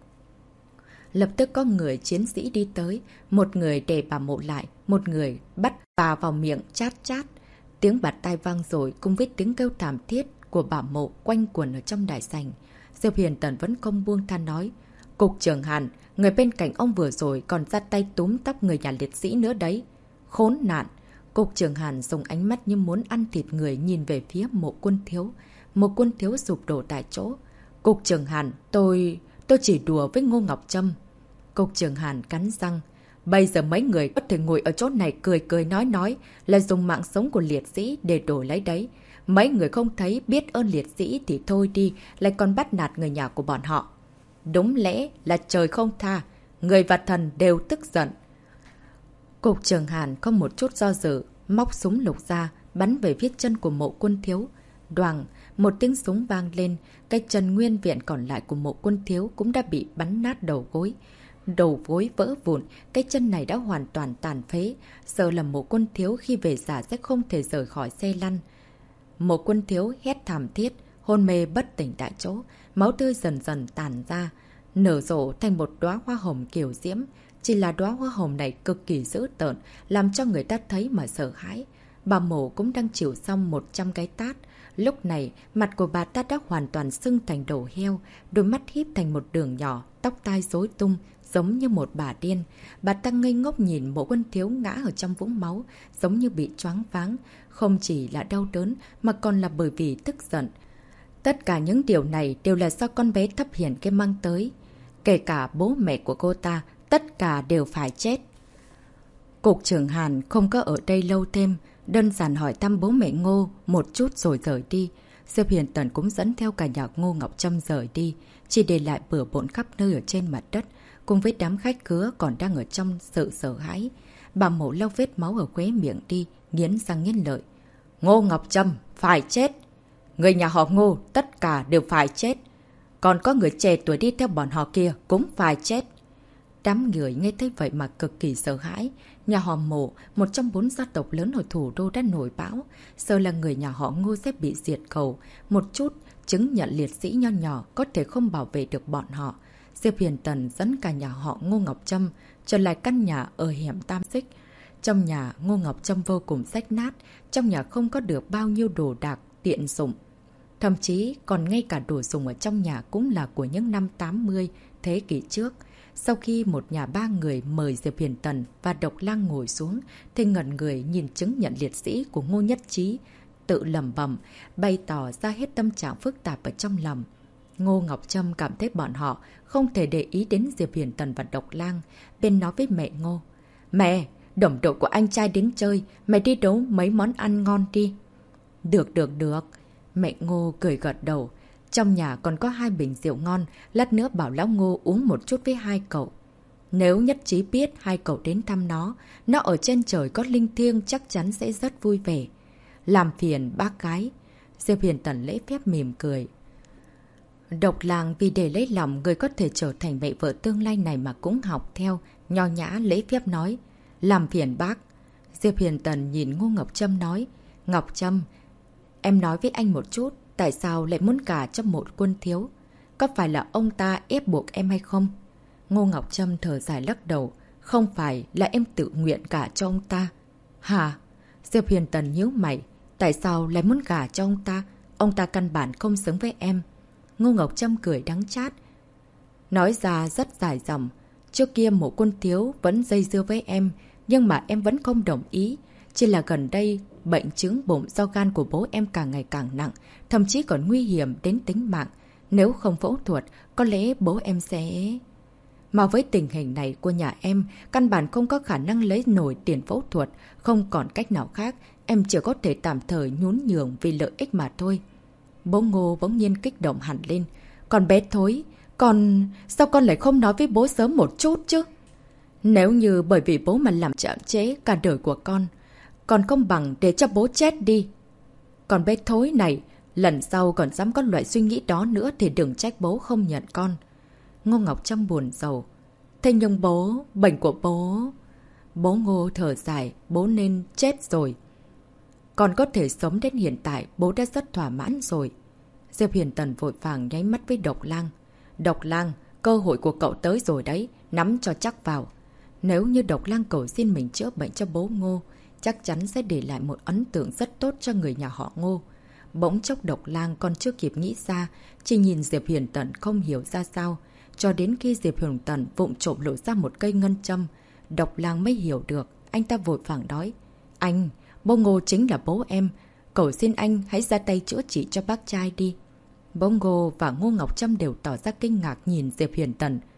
Lập tức có người chiến sĩ đi tới, một người để bà Mộ lại, một người bắt bà vào miệng chát chát. Tiếng bạt tai vang rồi cùng với tiếng kêu thảm thiết của bà Mộ quanh quẩn ở trong đại sảnh. Diệp Huyền Tần vẫn không buông tha nói. Cục trưởng Hàn, người bên cạnh ông vừa rồi còn ra tay túm tóc người nhà liệt sĩ nữa đấy. Khốn nạn! Cục trưởng Hàn dùng ánh mắt như muốn ăn thịt người nhìn về phía Mộ Quân Thiếu. Mộ Quân Thiếu sụp đổ tại chỗ. Cục trưởng Hàn, tôi chỉ đùa với Ngô Ngọc Trâm. Cục trưởng Hàn cắn răng. Bây giờ mấy người có thể ngồi ở chỗ này cười cười nói là dùng mạng sống của liệt sĩ để đổi lấy đấy. Mấy người không thấy biết ơn liệt sĩ thì thôi đi, lại còn bắt nạt người nhà của bọn họ. Đúng lẽ là trời không tha, người và thần đều tức giận. Cục trưởng Hàn không một chút do dự, móc súng lục ra, bắn về phía chân của Mộ Quân Thiếu. Đoàng, một tiếng súng vang lên, cái chân nguyên viện còn lại của Mộ Quân Thiếu cũng đã bị bắn nát đầu gối. Đầu gối vỡ vụn, cái chân này đã hoàn toàn tàn phế. Sợ là Mộ Quân Thiếu khi về già sẽ không thể rời khỏi xe lăn. Mộ Quân Thiếu hét thảm thiết, hôn mê bất tỉnh tại chỗ, máu tươi dần dần tàn ra, nở rộ thành một đóa hoa hồng kiều diễm. Chỉ là đóa hoa hồng này cực kỳ dữ tợn, làm cho người ta thấy mà sợ hãi. Bà Mộ cũng đang chịu xong 100 cái tát. Lúc này, mặt của bà ta đã hoàn toàn sưng thành đầu heo, đôi mắt híp thành một đường nhỏ, tóc tai rối tung, giống như một bà điên. Bà ta ngây ngốc nhìn Mộ Quân Thiếu ngã ở trong vũng máu, giống như bị choáng váng. Không chỉ là đau đớn, mà còn là bởi vì tức giận. Tất cả những điều này đều là do con bé Thấp Hiền kia mang tới. Kể cả bố mẹ của cô ta, tất cả đều phải chết. Cục trưởng Hàn không có ở đây lâu thêm, đơn giản hỏi thăm bố mẹ Ngô một chút rồi rời đi. Diệp Huyền Tần cũng dẫn theo cả nhà Ngô Ngọc Trâm rời đi, chỉ để lại bừa bộn khắp nơi ở trên mặt đất, cùng với đám khách khứa còn đang ở trong sự sợ hãi. Bà Mộ lau vết máu ở khóe miệng đi, nghiến răng nghiến lợi. Ngô Ngọc Trâm phải chết. Người nhà họ Ngô tất cả đều phải chết. Còn có người trẻ tuổi đi theo bọn họ kia cũng phải chết. Đám người nghe thấy vậy mà cực kỳ sợ hãi. Nhà họ Mộ, một trong 4 gia tộc lớn ở thủ đô đã nổi bão. Sợ là người nhà họ Ngô sẽ bị diệt khẩu. Một chút chứng nhận liệt sĩ nho nhỏ có thể không bảo vệ được bọn họ. Diệp Huyền Tần dẫn cả nhà họ Ngô Ngọc Trâm trở lại căn nhà ở hẻm Tam Xích. Trong nhà, Ngô Ngọc Trâm vô cùng rách nát. Trong nhà không có được bao nhiêu đồ đạc, tiện dụng. Thậm chí còn ngay cả đồ dùng ở trong nhà cũng là của những năm 80 thế kỷ trước. Sau khi một nhà 3 người mời Diệp Huyền Tần và Độc Lang ngồi xuống, thì ngẩn người nhìn chứng nhận liệt sĩ của Ngô Nhất Chí, tự lẩm bẩm, bày tỏ ra hết tâm trạng phức tạp ở trong lòng. Ngô Ngọc Trâm cảm thấy bọn họ không thể để ý đến Diệp Huyền Tần và Độc Lang, bên nói với mẹ Ngô. Mẹ, đồng đội của anh trai đến chơi, mẹ đi nấu mấy món ăn ngon đi. Được. Mẹ Ngô cười gật đầu. Trong nhà còn có 2 bình rượu ngon, lát nữa bảo lão Ngô uống một chút với 2 cậu. Nếu Nhất Chí biết 2 cậu đến thăm nó ở trên trời có linh thiêng chắc chắn sẽ rất vui vẻ. Làm phiền bác gái. Diệp Huyền Tần lễ phép mỉm cười. Độc Lang vì để lấy lòng người có thể trở thành mẹ vợ tương lai này mà cũng học theo, nho nhã lễ phép nói. Làm phiền bác. Diệp Huyền Tần nhìn Ngô Ngọc Trâm nói. Ngọc Trâm, em nói với anh một chút. Tại sao lại muốn gả cho Một Quân Thiếu? Có phải là ông ta ép buộc em hay không? Ngô Ngọc Trâm thở dài lắc đầu. Không phải là em tự nguyện gả cho ông ta. Hả? Diệp Huyền Tần nhíu mày. Tại sao lại muốn gả cho ông ta? Ông ta căn bản không xứng với em. Ngô Ngọc Trâm cười đắng chát. Nói ra rất dài dòng. Trước kia Một Quân Thiếu vẫn dây dưa với em, nhưng mà em vẫn không đồng ý. Chỉ là gần đây, bệnh chứng bụng do gan của bố em càng ngày càng nặng, thậm chí còn nguy hiểm đến tính mạng. Nếu không phẫu thuật, có lẽ bố em sẽ... Mà với tình hình này của nhà em, căn bản không có khả năng lấy nổi tiền phẫu thuật, không còn cách nào khác, em chỉ có thể tạm thời nhún nhường vì lợi ích mà thôi. Bố Ngô bỗng nhiên kích động hẳn lên. Còn bé thối, sao con lại không nói với bố sớm một chút chứ? Nếu như bởi vì bố mà làm chậm trễ cả đời của con, còn không bằng để cho bố chết đi. Còn bé thối này, lần sau còn dám có loại suy nghĩ đó nữa thì đừng trách bố không nhận con. Ngô Ngọc Trâm buồn rầu. Thế nhưng bố, bệnh của bố... Bố Ngô thở dài, bố nên chết rồi. Còn có thể sống đến hiện tại, bố đã rất thỏa mãn rồi. Diệp Huyền Tần vội vàng nháy mắt với Độc Lang. Độc Lang, cơ hội của cậu tới rồi đấy, nắm cho chắc vào. Nếu như Độc Lang cầu xin mình chữa bệnh cho bố Ngô, chắc chắn sẽ để lại một ấn tượng rất tốt cho người nhà họ Ngô. Bỗng chốc Độc Lang còn chưa kịp nghĩ ra, chỉ nhìn Diệp Huyền Tần không hiểu ra sao. Cho đến khi Diệp Huyền Tần vụng trộm lộ ra một cây ngân châm, Độc Lang mới hiểu được. Anh ta vội vàng nói. Anh, bố Ngô chính là bố em. Cầu xin anh hãy ra tay chữa trị cho bác trai đi. Bố Ngô và Ngô Ngọc Trâm đều tỏ ra kinh ngạc nhìn Diệp Huyền Tần.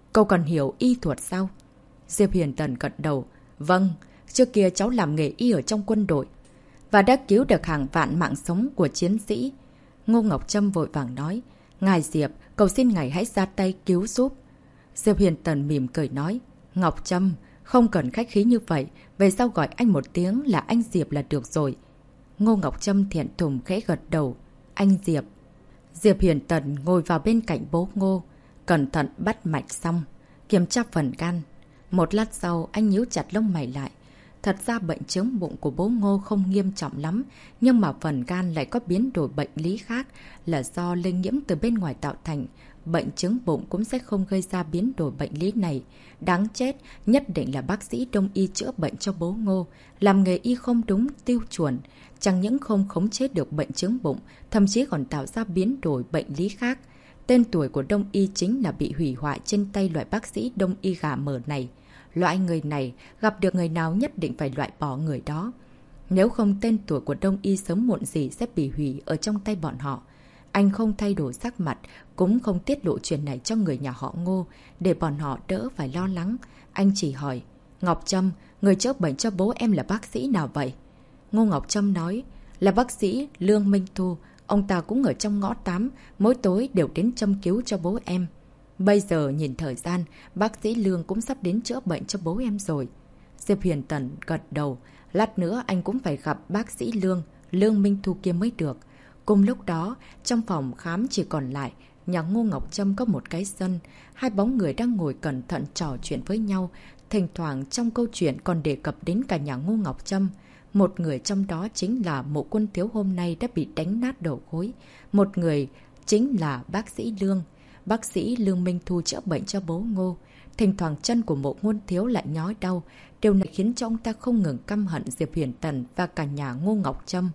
Cậu còn hiểu y thuật sao? Diệp Huyền Tần gật đầu. Vâng, trước kia cháu làm nghề y ở trong quân đội và đã cứu được hàng vạn mạng sống của chiến sĩ. Ngô Ngọc Trâm vội vàng nói. Ngài Diệp, cầu xin ngài hãy ra tay cứu giúp. Diệp Huyền Tần mỉm cười nói. Ngọc Trâm, không cần khách khí như vậy. Về sau gọi anh một tiếng là anh Diệp là được rồi. Ngô Ngọc Trâm thiện thùng khẽ gật đầu. Anh Diệp. Diệp Huyền Tần ngồi vào bên cạnh bố Ngô. Cẩn thận bắt mạch xong. Kiểm tra phần gan. Một lát sau, anh nhíu chặt lông mày lại. Thật ra bệnh chướng bụng của bố Ngô không nghiêm trọng lắm, nhưng mà phần gan lại có biến đổi bệnh lý khác là do lây nhiễm từ bên ngoài tạo thành. Bệnh chướng bụng cũng sẽ không gây ra biến đổi bệnh lý này. Đáng chết, nhất định là bác sĩ đông y chữa bệnh cho bố Ngô. Làm nghề y không đúng tiêu chuẩn, chẳng những không khống chế được bệnh chướng bụng, thậm chí còn tạo ra biến đổi bệnh lý khác. Tên tuổi của đông y chính là bị hủy hoại trên tay loại bác sĩ đông y gà mờ này. Loại người này, gặp được người nào nhất định phải loại bỏ người đó. Nếu không tên tuổi của đông y sớm muộn gì sẽ bị hủy ở trong tay bọn họ. Anh không thay đổi sắc mặt, cũng không tiết lộ chuyện này cho người nhà họ Ngô, để bọn họ đỡ phải lo lắng. Anh chỉ hỏi, Ngọc Trâm, người chữa bệnh cho bố em là bác sĩ nào vậy? Ngô Ngọc Trâm nói, là bác sĩ Lương Minh Thu. Ông ta cũng ở trong ngõ 8, mỗi tối đều đến châm cứu cho bố em. Bây giờ nhìn thời gian, bác sĩ Lương cũng sắp đến chữa bệnh cho bố em rồi. Diệp Huyền Tần gật đầu. Lát nữa anh cũng phải gặp bác sĩ Lương Minh Thu kia mới được. Cùng lúc đó, trong phòng khám chỉ còn lại, nhà Ngô Ngọc Trâm có một cái sân. Hai bóng người đang ngồi cẩn thận trò chuyện với nhau. Thỉnh thoảng trong câu chuyện còn đề cập đến cả nhà Ngô Ngọc Trâm. Một người trong đó chính là Mộ Quân Thiếu hôm nay đã bị đánh nát đầu gối. Một người chính là bác sĩ Lương. Bác sĩ Lương Minh Thu chữa bệnh cho bố Ngô. Thỉnh thoảng chân của Mộ Quân Thiếu lại nhói đau. Điều này khiến cho ông ta không ngừng căm hận Diệp Huyền Tần và cả nhà Ngô Ngọc Trâm.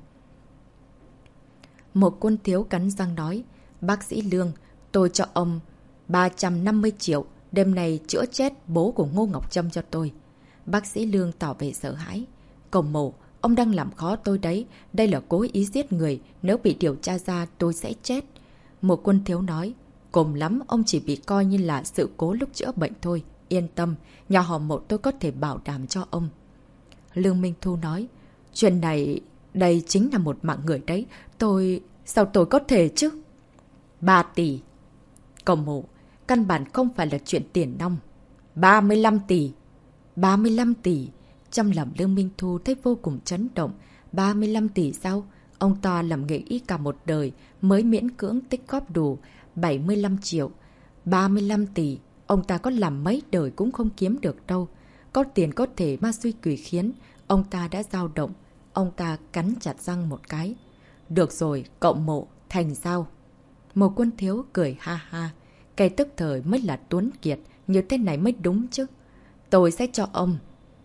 Mộ Quân Thiếu cắn răng nói, bác sĩ Lương, tôi cho ông 350 triệu, đêm nay chữa chết bố của Ngô Ngọc Trâm cho tôi. Bác sĩ Lương tỏ vẻ sợ hãi. Cậu Mộ, ông đang làm khó tôi đấy, đây là cố ý giết người, nếu bị điều tra ra tôi sẽ chết. Mộ Quân Thiếu nói, cùng lắm ông chỉ bị coi như là sự cố lúc chữa bệnh thôi, yên tâm, nhà họ Mộ tôi có thể bảo đảm cho ông. Lương Minh Thu nói, chuyện này, đây chính là một mạng người đấy, sao tôi có thể chứ? 3 tỷ. Cậu Mộ, căn bản không phải là chuyện tiền nong. 35 tỷ. 35 tỷ. Trong lòng Lương Minh Thu thấy vô cùng chấn động. 35 tỷ sao? Ông ta làm nghề y cả một đời mới miễn cưỡng tích góp đủ 75 triệu. 35 tỷ. Ông ta có làm mấy đời cũng không kiếm được đâu. Có tiền có thể ma suy quỷ khiến. Ông ta đã dao động. Ông ta cắn chặt răng một cái. Được rồi, cậu Mộ, thành sao? Mộ Quân Thiếu cười ha ha. Cái tức thời mới là Tuấn Kiệt. Như thế này mới đúng chứ. Tôi sẽ cho ông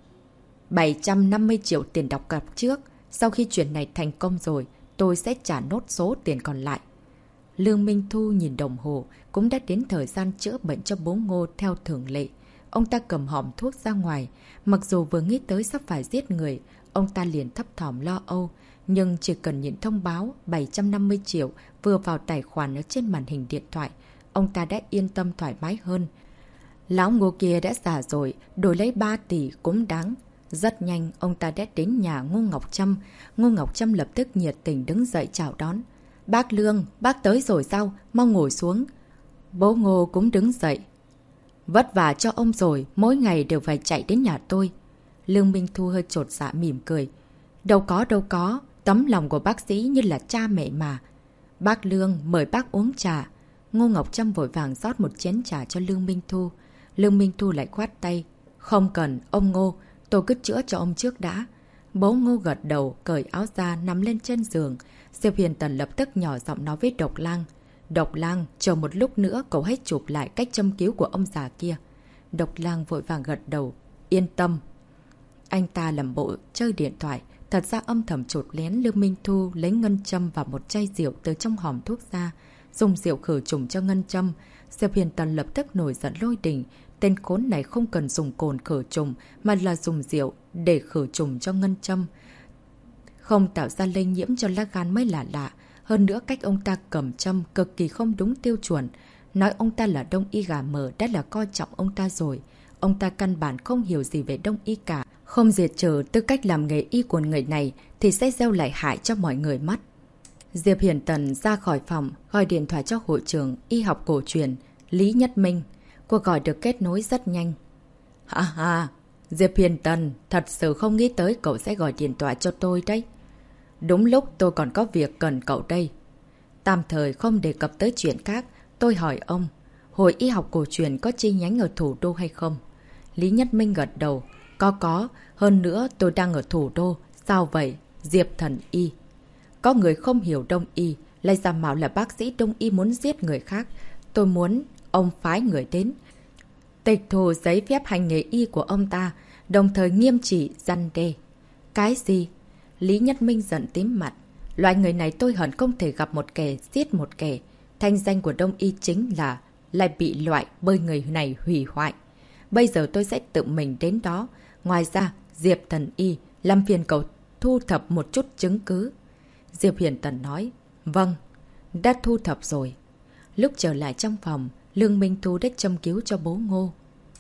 750 triệu tiền đặt cọc trước. Sau khi chuyện này thành công rồi, tôi sẽ trả nốt số tiền còn lại. Lương Minh Thu nhìn đồng hồ, cũng đã đến thời gian chữa bệnh cho bố Ngô theo thường lệ. Ông ta cầm hòm thuốc ra ngoài. Mặc dù vừa nghĩ tới sắp phải giết người, ông ta liền thấp thỏm lo âu. Nhưng chỉ cần nhìn thông báo 750 triệu vừa vào tài khoản ở trên màn hình điện thoại, ông ta đã yên tâm thoải mái hơn. Lão Ngô kia đã già rồi, đổi lấy 3 tỷ cũng đáng. Rất nhanh, ông ta đã đến nhà Ngô Ngọc Trâm. Ngô Ngọc Trâm lập tức nhiệt tình đứng dậy chào đón. Bác Lương, bác tới rồi sao? Mau ngồi xuống. Bố Ngô cũng đứng dậy. Vất vả cho ông rồi, mỗi ngày đều phải chạy đến nhà tôi. Lương Minh Thu hơi chột dạ mỉm cười. Đâu có, tấm lòng của bác sĩ như là cha mẹ mà. Bác Lương, mời bác uống trà. Ngô Ngọc Trâm vội vàng rót một chén trà cho Lương Minh Thu. Lương Minh Thu lại khoát tay. Không cần, ông Ngô, tôi cứ chữa cho ông trước đã. Bố Ngô gật đầu, cởi áo ra, nằm lên trên giường. Diệp Huyền Tần lập tức nhỏ giọng nói với Độc Lang. Độc Lang, chờ một lúc nữa cậu hãy chụp lại cách châm cứu của ông già kia. Độc Lang vội vàng gật đầu. Yên tâm. Anh ta làm bộ chơi điện thoại. Thật ra âm thầm chột lén Lương Minh Thu lấy ngân châm và một chai rượu từ trong hòm thuốc ra. Dùng rượu khử trùng cho ngân châm. Diệp Huyền Tần lập tức nổi giận lôi đình. Tên khốn này không cần dùng cồn khử trùng mà là dùng rượu để khử trùng cho ngân châm. Không tạo ra lây nhiễm cho lá gan mới là lạ. Hơn nữa cách ông ta cầm châm cực kỳ không đúng tiêu chuẩn. Nói ông ta là đông y gà mờ đã là coi trọng ông ta rồi. Ông ta căn bản không hiểu gì về đông y cả. Không diệt trừ tư cách làm nghề y của người này thì sẽ gieo lại hại cho mọi người mất. Diệp Hiển Tần ra khỏi phòng, gọi điện thoại cho hội trưởng y học cổ truyền, Lý Nhất Minh. Cuộc gọi được kết nối rất nhanh. Diệp Hiển Tần, thật sự không nghĩ tới cậu sẽ gọi điện thoại cho tôi đấy. Đúng lúc tôi còn có việc cần cậu đây. Tạm thời không đề cập tới chuyện khác, tôi hỏi ông, hội y học cổ truyền có chi nhánh ở thủ đô hay không? Lý Nhất Minh gật đầu. Có, hơn nữa tôi đang ở thủ đô. Sao vậy? Diệp Thần Y. Có người không hiểu đông y, lại giả mạo là bác sĩ đông y muốn giết người khác. Tôi muốn ông phái người đến tịch thu giấy phép hành nghề y của ông ta, đồng thời nghiêm trị răn đe. Cái gì? Lý Nhất Minh giận tím mặt. Loại người này tôi hận không thể gặp một kẻ giết một kẻ. Thanh danh của đông y chính là lại bị loại bởi người này hủy hoại. Bây giờ tôi sẽ tự mình đến đó. Ngoài ra, Diệp Thần Y làm phiền cậu thu thập một chút chứng cứ. Diệp Hiển Tần nói, vâng, đã thu thập rồi. Lúc trở lại trong phòng, Lương Minh Thu đã châm cứu cho bố Ngô.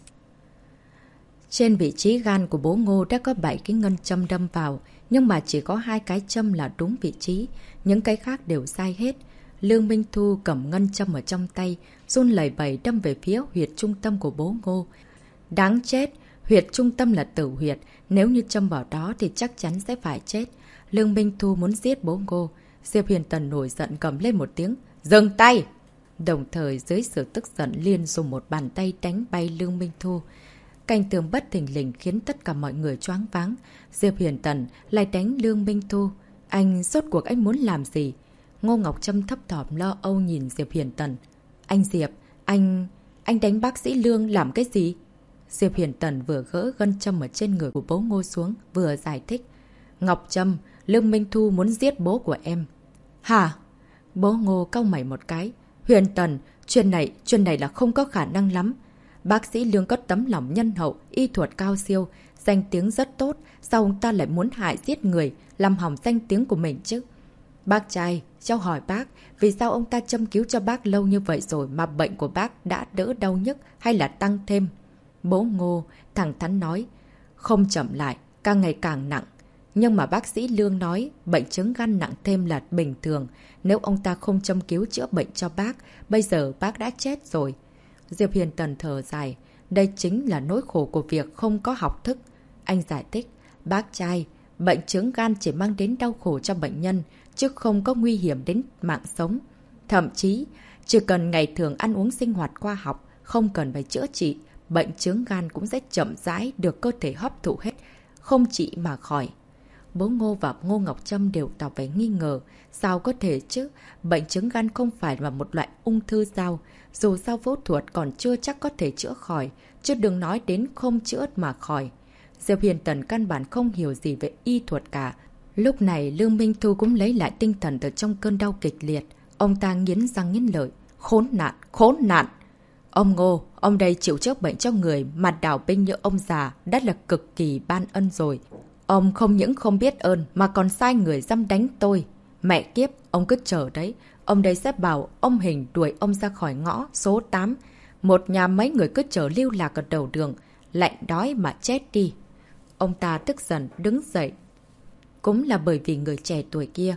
Trên vị trí gan của bố Ngô đã có 7 cái ngân châm đâm vào, nhưng mà chỉ có 2 cái châm là đúng vị trí, những cái khác đều sai hết. Lương Minh Thu cầm ngân châm ở trong tay, run lẩy bẩy đâm về phía huyệt trung tâm của bố Ngô. Đáng chết, huyệt trung tâm là tử huyệt, nếu như châm vào đó thì chắc chắn sẽ phải chết. Lương Minh Thu muốn giết bố Ngô. Diệp Hiển Tần nổi giận cầm lên một tiếng, dừng tay! Đồng thời dưới sự tức giận liền dùng một bàn tay đánh bay Lương Minh Thu. Cảnh tượng bất thình lình khiến tất cả mọi người choáng váng. Diệp Hiển Tần lại đánh Lương Minh Thu. Anh rốt cuộc anh muốn làm gì? Ngô Ngọc Trâm thấp thỏm lo âu nhìn Diệp Hiển Tần. Anh Diệp, anh đánh bác sĩ Lương làm cái gì? Diệp Hiển Tần vừa gỡ gân châm ở trên người của bố Ngô xuống, vừa giải thích. Ngọc Trâm, Lương Minh Thu muốn giết bố của em. Hả? Bố Ngô cau mày một cái. Hiển Tần, chuyện này là không có khả năng lắm. Bác sĩ Lương có tấm lòng nhân hậu, y thuật cao siêu, danh tiếng rất tốt. Sao ông ta lại muốn hại giết người, làm hỏng danh tiếng của mình chứ? Bác trai, cháu hỏi bác, vì sao ông ta châm cứu cho bác lâu như vậy rồi mà bệnh của bác đã đỡ đau nhức hay là tăng thêm? Bố Ngô thẳng thắn nói, không chậm lại, càng ngày càng nặng. Nhưng mà bác sĩ Lương nói bệnh chứng gan nặng thêm là bình thường. Nếu ông ta không châm cứu chữa bệnh cho bác, bây giờ bác đã chết rồi. Diệp Hiển Tần thở dài. Đây chính là nỗi khổ của việc không có học thức. Anh giải thích, bác trai, bệnh chứng gan chỉ mang đến đau khổ cho bệnh nhân, chứ không có nguy hiểm đến mạng sống. Thậm chí, chỉ cần ngày thường ăn uống sinh hoạt khoa học, không cần phải chữa trị, bệnh chứng gan cũng sẽ chậm rãi được cơ thể hấp thụ hết, không trị mà khỏi. Bố Ngô và Ngô Ngọc Trâm đều tỏ vẻ nghi ngờ. Sao có thể chứ? Bệnh chứng gan không phải là một loại ung thư sao? Dù sao phẫu thuật còn chưa chắc có thể chữa khỏi, chứ đừng nói đến không chữa mà khỏi. Diệp Hiển Tần căn bản không hiểu gì về y thuật cả. Lúc này Lương Minh Thu cũng lấy lại tinh thần từ trong cơn đau kịch liệt. Ông ta nghiến răng nghiến lợi. Khốn nạn, khốn nạn! Ông Ngô, ông đây chịu chữa bệnh cho người mà đảo binh như ông già đã là cực kỳ ban ân rồi. Ông không những không biết ơn mà còn sai người dám đánh tôi. Mẹ kiếp, ông cứ chờ đấy. Ông đây sẽ bảo ông Hình đuổi ông ra khỏi ngõ số 8. Một nhà mấy người cứ chờ lưu lạc ở đầu đường. Lạnh đói mà chết đi. Ông ta tức giận đứng dậy. Cũng là bởi vì người trẻ tuổi kia.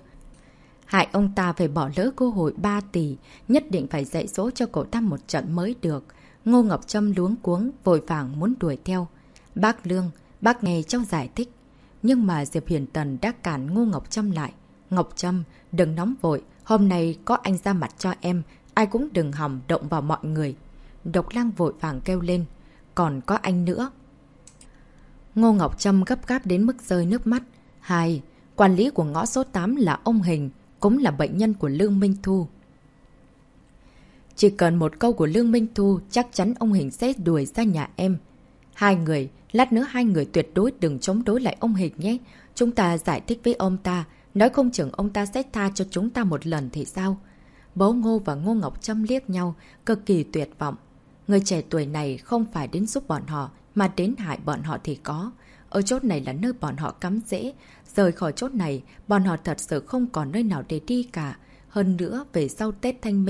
Hại ông ta phải bỏ lỡ cơ hội 3 tỷ. Nhất định phải dạy dỗ cho cậu ta một trận mới được. Ngô Ngọc Trâm luống cuống vội vàng muốn đuổi theo. Bác Lương, bác nghe cháu giải thích. Nhưng mà Diệp Hiển Tần đã cản Ngô Ngọc Trâm lại. Ngọc Trâm, đừng nóng vội. Hôm nay có anh ra mặt cho em. Ai cũng đừng hòng động vào mọi người. Độc Lang vội vàng kêu lên. Còn có anh nữa. Ngô Ngọc Trâm gấp gáp đến mức rơi nước mắt. Hai, quản lý của ngõ số 8 là ông Hình, cũng là bệnh nhân của Lương Minh Thu. Chỉ cần một câu của Lương Minh Thu, chắc chắn ông Hình sẽ đuổi ra nhà em. Hai người, lát nữa hai người tuyệt đối đừng chống đối lại ông Hình nhé. Chúng ta giải thích với ông ta, nói không chừng ông ta sẽ tha cho chúng ta một lần thì sao? Bố Ngô và Ngô Ngọc Trâm liếc nhau, cực kỳ tuyệt vọng. Người trẻ tuổi này không phải đến giúp bọn họ, mà đến hại bọn họ thì có. Ở chốt này là nơi bọn họ cắm rễ. Rời khỏi chốt này, bọn họ thật sự không còn nơi nào để đi cả. Hơn nữa, về sau Tết Thanh Minh,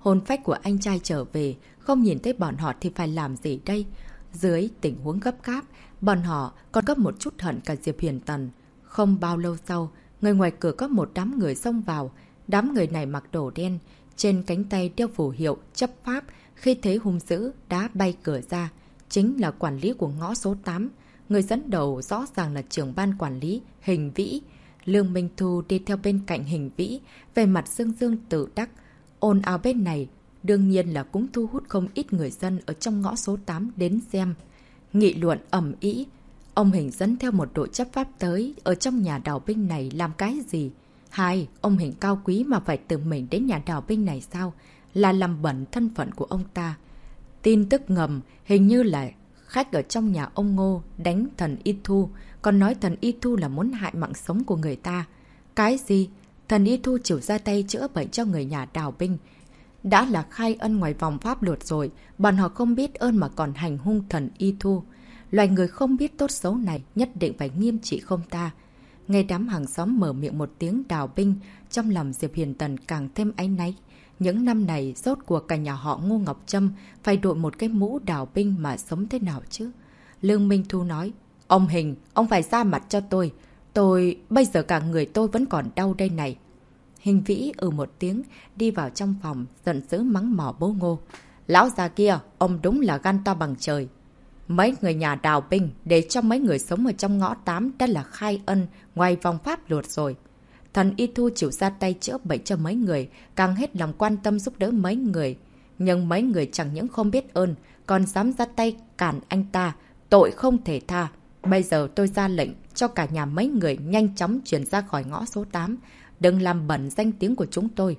Hồn phách của anh trai trở về, không nhìn thấy bọn họ thì phải làm gì đây? Dưới tình huống gấp gáp, bọn họ còn có một chút hận cả Diệp Huyền Tần. Không bao lâu sau, người ngoài cửa có một đám người xông vào. Đám người này mặc đồ đen, trên cánh tay đeo phù hiệu chấp pháp, khi thấy hung dữ đá bay cửa ra. Chính là quản lý của ngõ số 8. Người dẫn đầu rõ ràng là trưởng ban quản lý Hình Vĩ. Lương Minh Thu đi theo bên cạnh Hình Vĩ, về mặt dương dương tự đắc. Ồn ào bên này, đương nhiên là cũng thu hút không ít người dân ở trong ngõ số 8 đến xem. Nghị luận ầm ĩ. Ông Hình dẫn theo một đội chấp pháp tới, ở trong nhà đào binh này làm cái gì? Hai, ông Hình cao quý mà phải tự mình đến nhà đào binh này sao? Là làm bẩn thân phận của ông ta. Tin tức ngầm, hình như là khách ở trong nhà ông Ngô đánh thần Y Thu, còn nói thần Y Thu là muốn hại mạng sống của người ta. Cái gì? Thần Y Thu chịu ra tay chữa bệnh cho người nhà đào binh. Đã là khai ân ngoài vòng pháp luật rồi, bọn họ không biết ơn mà còn hành hung thần Y Thu. Loài người không biết tốt xấu này nhất định phải nghiêm trị không ta. Nghe đám hàng xóm mở miệng một tiếng đào binh, trong lòng Diệp Huyền Tần càng thêm áy náy. Những năm này, rốt cuộc cả nhà họ Ngô Ngọc Trâm phải đội một cái mũ đào binh mà sống thế nào chứ? Lương Minh Thu nói, ông Hình, ông phải ra mặt cho tôi. Bây giờ cả người tôi vẫn còn đau đây này. Hình Vĩ một tiếng, đi vào trong phòng, giận dữ mắng mỏ bố Ngô. Lão già kia, ông đúng là gan to bằng trời. Mấy người nhà đào binh để cho mấy người sống ở trong ngõ 8 đã là khai ân ngoài vòng pháp luật rồi. Thần Y Thu chịu ra tay chữa bệnh cho mấy người, càng hết lòng quan tâm giúp đỡ mấy người. Nhưng mấy người chẳng những không biết ơn, còn dám ra tay cản anh ta, tội không thể tha. Bây giờ tôi ra lệnh cho cả nhà mấy người nhanh chóng chuyển ra khỏi ngõ số 8, đừng làm bẩn danh tiếng của chúng tôi.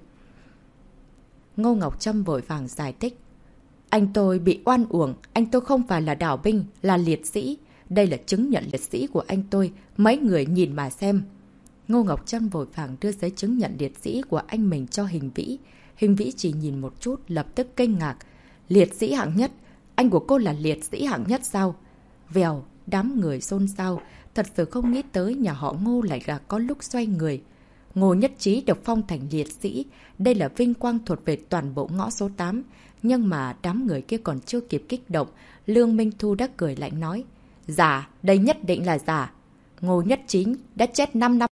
Ngô Ngọc Trâm vội vàng giải thích. Anh tôi bị oan uổng, anh tôi không phải là đào binh, là liệt sĩ. Đây là chứng nhận liệt sĩ của anh tôi, mấy người nhìn mà xem. Ngô Ngọc Trâm vội vàng đưa giấy chứng nhận liệt sĩ của anh mình cho Hình Vĩ. Hình Vĩ chỉ nhìn một chút, lập tức kinh ngạc. Liệt sĩ hạng nhất? Anh của cô là liệt sĩ hạng nhất sao? Vèo, đám người xôn xao, thật sự không nghĩ tới nhà họ Ngô lại có lúc xoay người. Ngô Nhất Trí được phong thành liệt sĩ, đây là vinh quang thuộc về toàn bộ ngõ số 8. Nhưng mà đám người kia còn chưa kịp kích động, Lương Minh Thu đã cười lạnh nói. Giả, đây nhất định là giả. Ngô Nhất Trí đã chết 5 năm.